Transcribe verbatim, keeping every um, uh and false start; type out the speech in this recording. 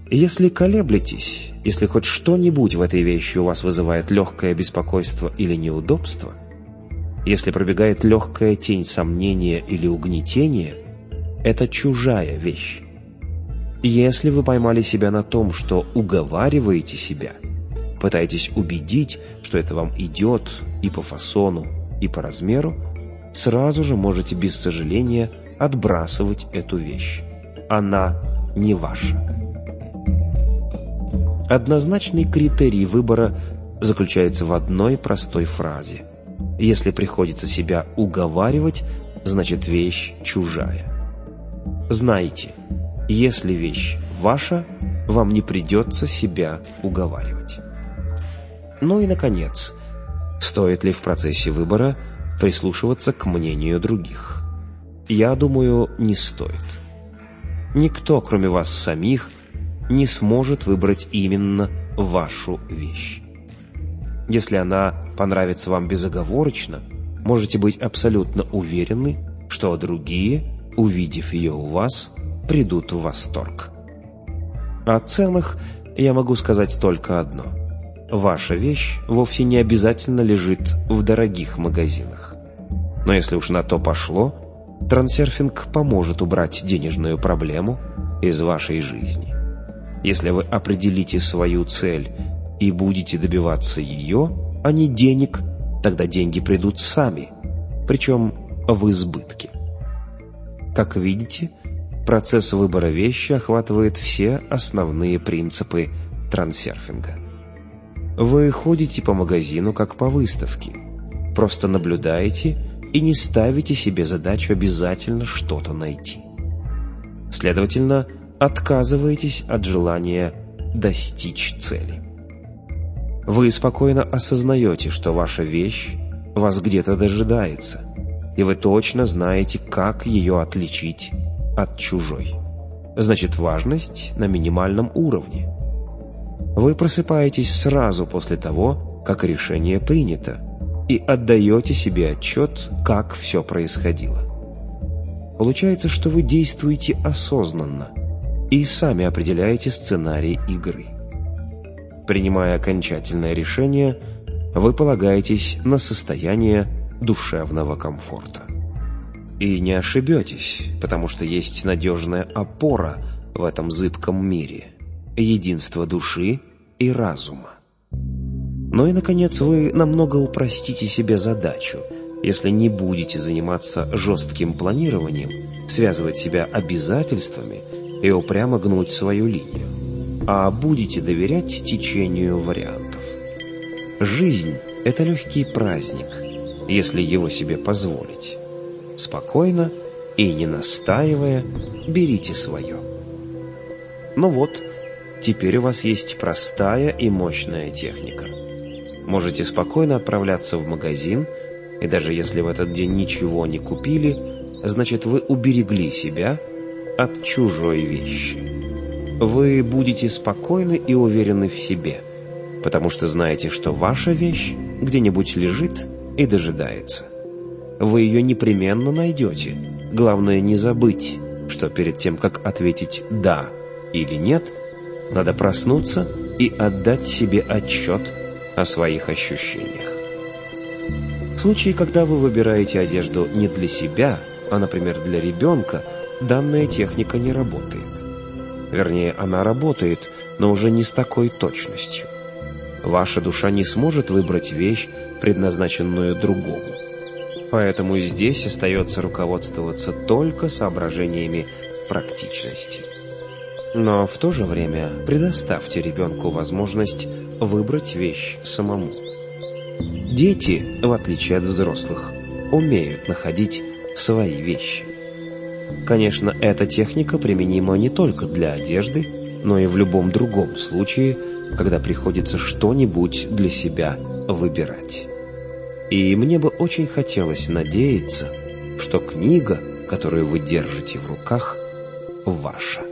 Если колеблетесь, если хоть что-нибудь в этой вещи у вас вызывает легкое беспокойство или неудобство, если пробегает легкая тень сомнения или угнетения, это чужая вещь. Если вы поймали себя на том, что уговариваете себя, пытаетесь убедить, что это вам идет и по фасону, и по размеру, сразу же можете без сожаления отбрасывать эту вещь. Она не ваша. Однозначный критерий выбора заключается в одной простой фразе. Если приходится себя уговаривать, значит вещь чужая. Знайте, если вещь ваша, вам не придется себя уговаривать. Ну и, наконец, стоит ли в процессе выбора прислушиваться к мнению других? Я думаю, не стоит. Никто, кроме вас самих, не сможет выбрать именно вашу вещь. Если она понравится вам безоговорочно, можете быть абсолютно уверены, что другие, увидев ее у вас, придут в восторг. О ценах я могу сказать только одно. Ваша вещь вовсе не обязательно лежит в дорогих магазинах. Но если уж на то пошло, трансерфинг поможет убрать денежную проблему из вашей жизни. Если вы определите свою цель и будете добиваться ее, а не денег, тогда деньги придут сами, причем в избытке. Как видите, процесс выбора вещи охватывает все основные принципы трансерфинга. Вы ходите по магазину как по выставке, просто наблюдаете и не ставите себе задачу обязательно что-то найти. Следовательно, отказываетесь от желания достичь цели. Вы спокойно осознаете, что ваша вещь вас где-то дожидается, и вы точно знаете, как ее отличить от чужой. Значит, важность на минимальном уровне. Вы просыпаетесь сразу после того, как решение принято, и отдаете себе отчет, как все происходило. Получается, что вы действуете осознанно и сами определяете сценарий игры. Принимая окончательное решение, вы полагаетесь на состояние душевного комфорта. И не ошибетесь, потому что есть надежная опора в этом зыбком мире – единство души и разума. Ну и, наконец, вы намного упростите себе задачу, если не будете заниматься жестким планированием, связывать себя обязательствами и упрямо гнуть свою линию, а будете доверять течению вариантов. Жизнь – это легкий праздник, если его себе позволить. Спокойно и не настаивая, берите свое. Ну вот, теперь у вас есть простая и мощная техника. Можете спокойно отправляться в магазин, и даже если в этот день ничего не купили, значит, вы уберегли себя от чужой вещи. Вы будете спокойны и уверены в себе, потому что знаете, что ваша вещь где-нибудь лежит и дожидается. Вы ее непременно найдете. Главное не забыть, что перед тем, как ответить «да» или «нет», надо проснуться и отдать себе отчет о своих ощущениях. В случае, когда вы выбираете одежду не для себя, а, например, для ребенка, данная техника не работает. Вернее, она работает, но уже не с такой точностью. Ваша душа не сможет выбрать вещь, предназначенную другому. Поэтому здесь остается руководствоваться только соображениями практичности. Но в то же время предоставьте ребенку возможность выбрать вещь самому. Дети, в отличие от взрослых, умеют находить свои вещи. Конечно, эта техника применима не только для одежды, но и в любом другом случае, когда приходится что-нибудь для себя выбирать. И мне бы очень хотелось надеяться, что книга, которую вы держите в руках, ваша.